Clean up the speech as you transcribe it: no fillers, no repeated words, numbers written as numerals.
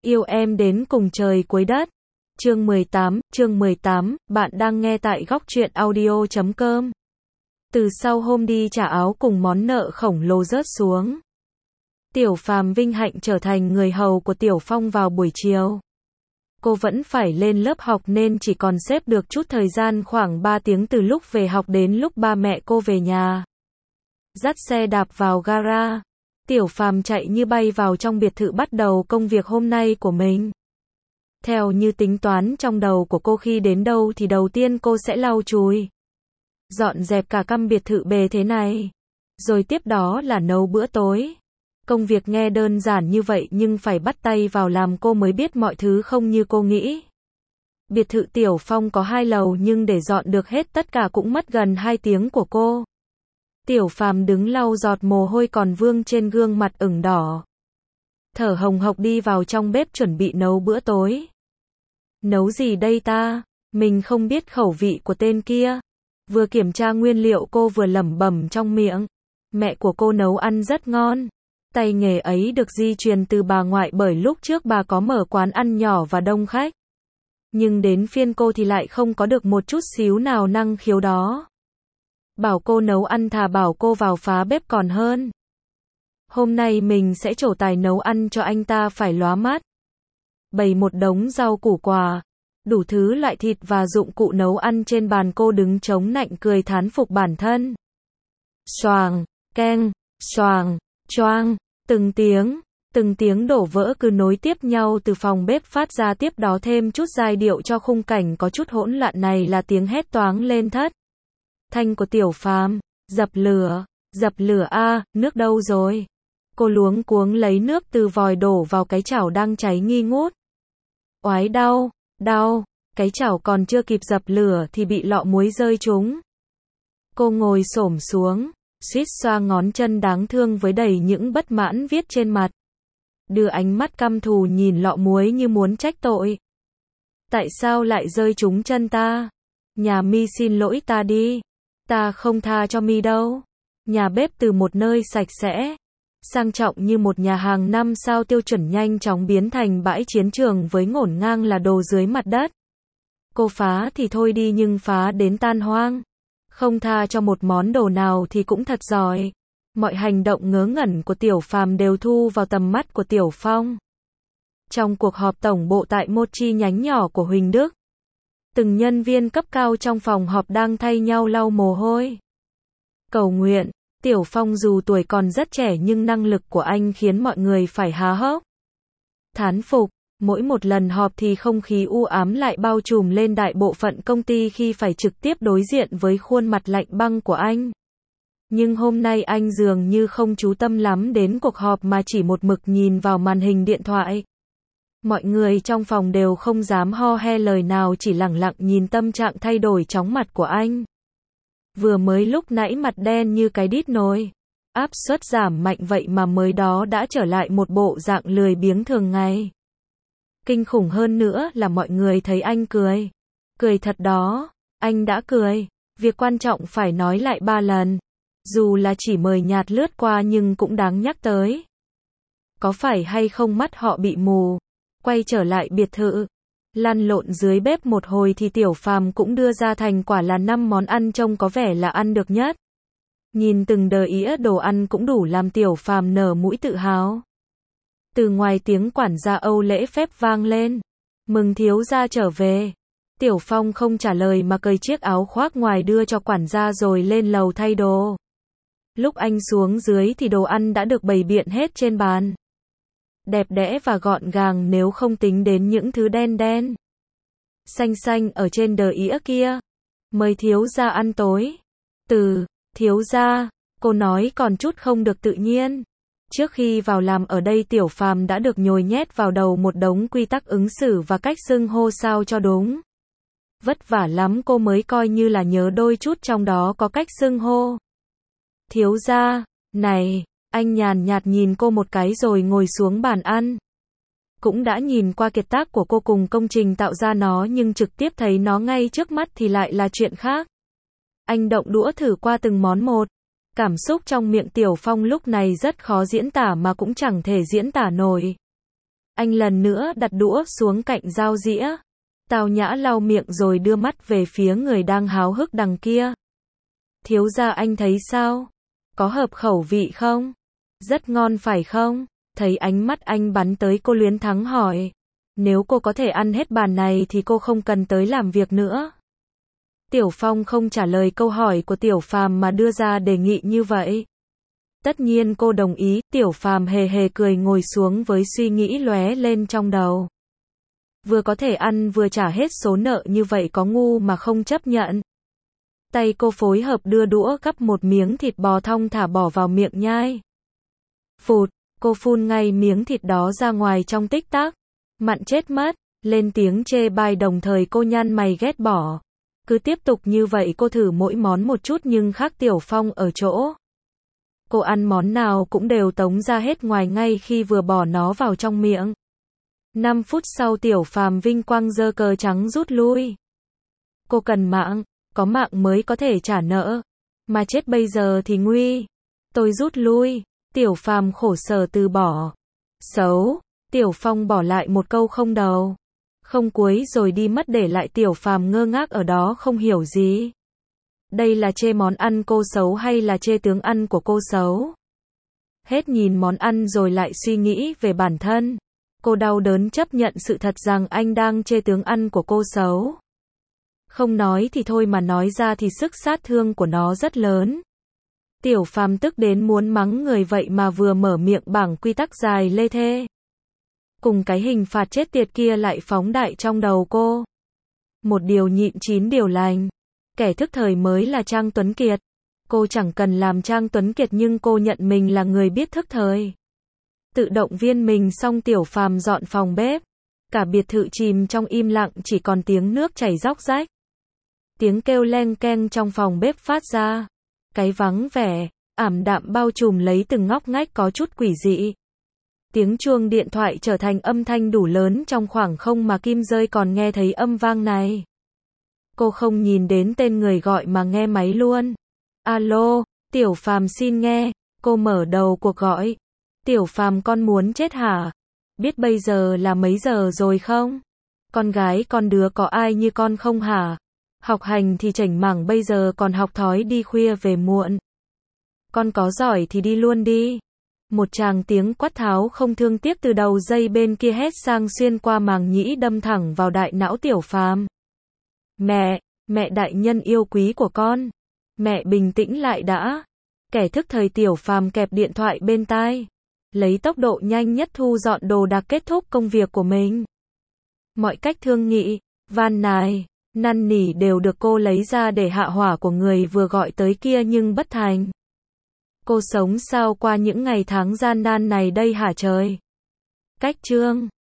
Yêu em đến cùng trời cuối đất. Chương 18, bạn đang nghe tại góc truyện audio.com. Từ sau hôm đi trả áo cùng món nợ khổng lồ rớt xuống. Tiểu Phàm vinh hạnh trở thành người hầu của Tiểu Phong vào buổi chiều. Cô vẫn phải lên lớp học nên chỉ còn xếp được chút thời gian khoảng 3 tiếng từ lúc về học đến lúc ba mẹ cô về nhà. Dắt xe đạp vào gara. Tiểu Phàm chạy như bay vào trong biệt thự bắt đầu công việc hôm nay của mình. Theo như tính toán trong đầu của cô khi đến đâu thì đầu tiên cô sẽ lau chùi, dọn dẹp cả căn biệt thự bề thế này. Rồi tiếp đó là nấu bữa tối. Công việc nghe đơn giản như vậy nhưng phải bắt tay vào làm cô mới biết mọi thứ không như cô nghĩ. Biệt thự Tiểu Phong có 2 lầu nhưng để dọn được hết tất cả cũng mất gần 2 tiếng của cô. Tiểu Phàm đứng lau giọt mồ hôi còn vương trên gương mặt ửng đỏ. Thở hồng hộc đi vào trong bếp chuẩn bị nấu bữa tối. Nấu gì đây ta? Mình không biết khẩu vị của tên kia. Vừa kiểm tra nguyên liệu cô vừa lẩm bẩm trong miệng. Mẹ của cô nấu ăn rất ngon. Tay nghề ấy được di truyền từ bà ngoại bởi lúc trước bà có mở quán ăn nhỏ và đông khách. Nhưng đến phiên cô thì lại không có được một chút xíu nào năng khiếu đó. Bảo cô nấu ăn thà bảo cô vào phá bếp còn hơn. Hôm nay mình sẽ trổ tài nấu ăn cho anh ta phải lóa mắt. Bày một đống rau củ quả, đủ thứ loại thịt và dụng cụ nấu ăn trên bàn, cô đứng chống nạnh cười thán phục bản thân. Xoàng, keng, xoàng, choang, từng tiếng đổ vỡ cứ nối tiếp nhau từ phòng bếp phát ra, tiếp đó thêm chút giai điệu cho khung cảnh có chút hỗn loạn này là tiếng hét toáng lên thất thanh của Tiểu Phàm. Dập lửa a, nước đâu rồi? Cô luống cuống lấy nước từ vòi đổ vào cái chảo đang cháy nghi ngút. Oái đau, cái chảo còn chưa kịp dập lửa thì bị lọ muối rơi trúng. Cô ngồi xổm xuống, suýt xoa ngón chân đáng thương với đầy những bất mãn viết trên mặt. Đưa ánh mắt căm thù nhìn lọ muối như muốn trách tội. Tại sao lại rơi trúng chân ta? Nhà mi xin lỗi ta đi. Ta không tha cho mi đâu. Nhà bếp từ một nơi sạch sẽ, sang trọng như một nhà hàng 5 sao tiêu chuẩn nhanh chóng biến thành bãi chiến trường với ngổn ngang là đồ dưới mặt đất. Cô phá thì thôi đi nhưng phá đến tan hoang. Không tha cho một món đồ nào thì cũng thật giỏi. Mọi hành động ngớ ngẩn của Tiểu Phàm đều thu vào tầm mắt của Tiểu Phong. Trong cuộc họp tổng bộ tại một chi nhánh nhỏ của Huỳnh Đức, từng nhân viên cấp cao trong phòng họp đang thay nhau lau mồ hôi, cầu nguyện. Tiểu Phong dù tuổi còn rất trẻ nhưng năng lực của anh khiến mọi người phải há hốc thán phục. Mỗi một lần họp thì không khí u ám lại bao trùm lên đại bộ phận công ty khi phải trực tiếp đối diện với khuôn mặt lạnh băng của anh. Nhưng hôm nay anh dường như không chú tâm lắm đến cuộc họp mà chỉ một mực nhìn vào màn hình điện thoại. Mọi người trong phòng đều không dám ho he lời nào, chỉ lẳng lặng nhìn tâm trạng thay đổi chóng mặt của anh. Vừa mới lúc nãy mặt đen như cái đít nồi, áp suất giảm mạnh vậy mà mới đó đã trở lại một bộ dạng lười biếng thường ngày. Kinh khủng hơn nữa là mọi người thấy anh cười. Cười thật đó, anh đã cười. Việc quan trọng phải nói lại 3 lần. Dù là chỉ mời nhạt lướt qua nhưng cũng đáng nhắc tới. Có phải hay không mắt họ bị mù? Quay trở lại biệt thự, lăn lộn dưới bếp một hồi thì Tiểu Phàm cũng đưa ra thành quả là 5 món ăn trông có vẻ là ăn được nhất. Nhìn từng đĩa đồ ăn cũng đủ làm Tiểu Phàm nở mũi tự hào. Từ ngoài tiếng quản gia Âu lễ phép vang lên. Mừng thiếu gia trở về. Tiểu Phong không trả lời mà cởi chiếc áo khoác ngoài đưa cho quản gia rồi lên lầu thay đồ. Lúc anh xuống dưới thì đồ ăn đã được bày biện hết trên bàn. Đẹp đẽ và gọn gàng nếu không tính đến những thứ đen đen xanh xanh ở trên đĩa kia. Mời thiếu gia ăn tối. Thiếu gia, cô nói còn chút không được tự nhiên. Trước khi vào làm ở đây Tiểu Phàm đã được nhồi nhét vào đầu một đống quy tắc ứng xử và cách xưng hô sao cho đúng. Vất vả lắm cô mới coi như là nhớ đôi chút trong đó có cách xưng hô. Thiếu gia, này, anh nhàn nhạt nhìn cô một cái rồi ngồi xuống bàn ăn. Cũng đã nhìn qua kiệt tác của cô cùng công trình tạo ra nó nhưng trực tiếp thấy nó ngay trước mắt thì lại là chuyện khác. Anh động đũa thử qua từng món một. Cảm xúc trong miệng Tiểu Phong lúc này rất khó diễn tả mà cũng chẳng thể diễn tả nổi. Anh lần nữa đặt đũa xuống cạnh dao dĩa. Tào Nhã lau miệng rồi đưa mắt về phía người đang háo hức đằng kia. Thiếu gia anh thấy sao? Có hợp khẩu vị không? Rất ngon phải không? Thấy ánh mắt anh bắn tới cô Luyến Thắng hỏi. Nếu cô có thể ăn hết bàn này thì cô không cần tới làm việc nữa. Tiểu Phong không trả lời câu hỏi của Tiểu Phàm mà đưa ra đề nghị như vậy. Tất nhiên cô đồng ý, Tiểu Phàm hề hề cười ngồi xuống với suy nghĩ lóe lên trong đầu. Vừa có thể ăn vừa trả hết số nợ như vậy có ngu mà không chấp nhận. Tay cô phối hợp đưa đũa gắp một miếng thịt bò thong thả bỏ vào miệng nhai. Phụt, cô phun ngay miếng thịt đó ra ngoài trong tích tắc. Mặn chết mất, lên tiếng chê bai đồng thời cô nhăn mày ghét bỏ. Cứ tiếp tục như vậy cô thử mỗi món một chút nhưng khác Tiểu Phong ở chỗ. Cô ăn món nào cũng đều tống ra hết ngoài ngay khi vừa bỏ nó vào trong miệng. 5 phút sau Tiểu Phàm vinh quang giơ cờ trắng rút lui. Cô cần mạng, có mạng mới có thể trả nợ. Mà chết bây giờ thì nguy. Tôi rút lui. Tiểu Phàm khổ sở từ bỏ. Xấu. Tiểu Phong bỏ lại một câu không đầu, không cuối rồi đi mất để lại Tiểu Phàm ngơ ngác ở đó không hiểu gì. Đây là chê món ăn cô xấu hay là chê tướng ăn của cô xấu? Hết nhìn món ăn rồi lại suy nghĩ về bản thân. Cô đau đớn chấp nhận sự thật rằng anh đang chê tướng ăn của cô xấu. Không nói thì thôi mà nói ra thì sức sát thương của nó rất lớn. Tiểu Phàm tức đến muốn mắng người vậy mà vừa mở miệng bảng quy tắc dài lê thê. Cùng cái hình phạt chết tiệt kia lại phóng đại trong đầu cô. Một điều nhịn 9 điều lành. Kẻ thức thời mới là Trang Tuấn Kiệt. Cô chẳng cần làm Trang Tuấn Kiệt nhưng cô nhận mình là người biết thức thời. Tự động viên mình xong Tiểu Phàm dọn phòng bếp. Cả biệt thự chìm trong im lặng chỉ còn tiếng nước chảy róc rách. Tiếng kêu leng keng trong phòng bếp phát ra. Cái vắng vẻ, ảm đạm bao trùm lấy từng ngóc ngách có chút quỷ dị. Tiếng chuông điện thoại trở thành âm thanh đủ lớn trong khoảng không mà Kim Dơi còn nghe thấy âm vang này. Cô không nhìn đến tên người gọi mà nghe máy luôn. Alo, Tiểu Phàm xin nghe. Cô mở đầu cuộc gọi. Tiểu Phàm con muốn chết hả? Biết bây giờ là mấy giờ rồi không? Con gái con đứa có ai như con không hả? Học hành thì chảnh mảng bây giờ còn học thói đi khuya về muộn. Con có giỏi thì đi luôn đi. Một tràng tiếng quát tháo không thương tiếc từ đầu dây bên kia hét sang xuyên qua màng nhĩ đâm thẳng vào đại não Tiểu Phàm. Mẹ đại nhân yêu quý của con. Mẹ bình tĩnh lại đã. Kẻ thức thời Tiểu Phàm kẹp điện thoại bên tai. Lấy tốc độ nhanh nhất thu dọn đồ đạc kết thúc công việc của mình. Mọi cách thương nghị, van nài, năn nỉ đều được cô lấy ra để hạ hỏa của người vừa gọi tới kia nhưng bất thành. Cô sống sao qua những ngày tháng gian nan này đây hả trời? Cách chương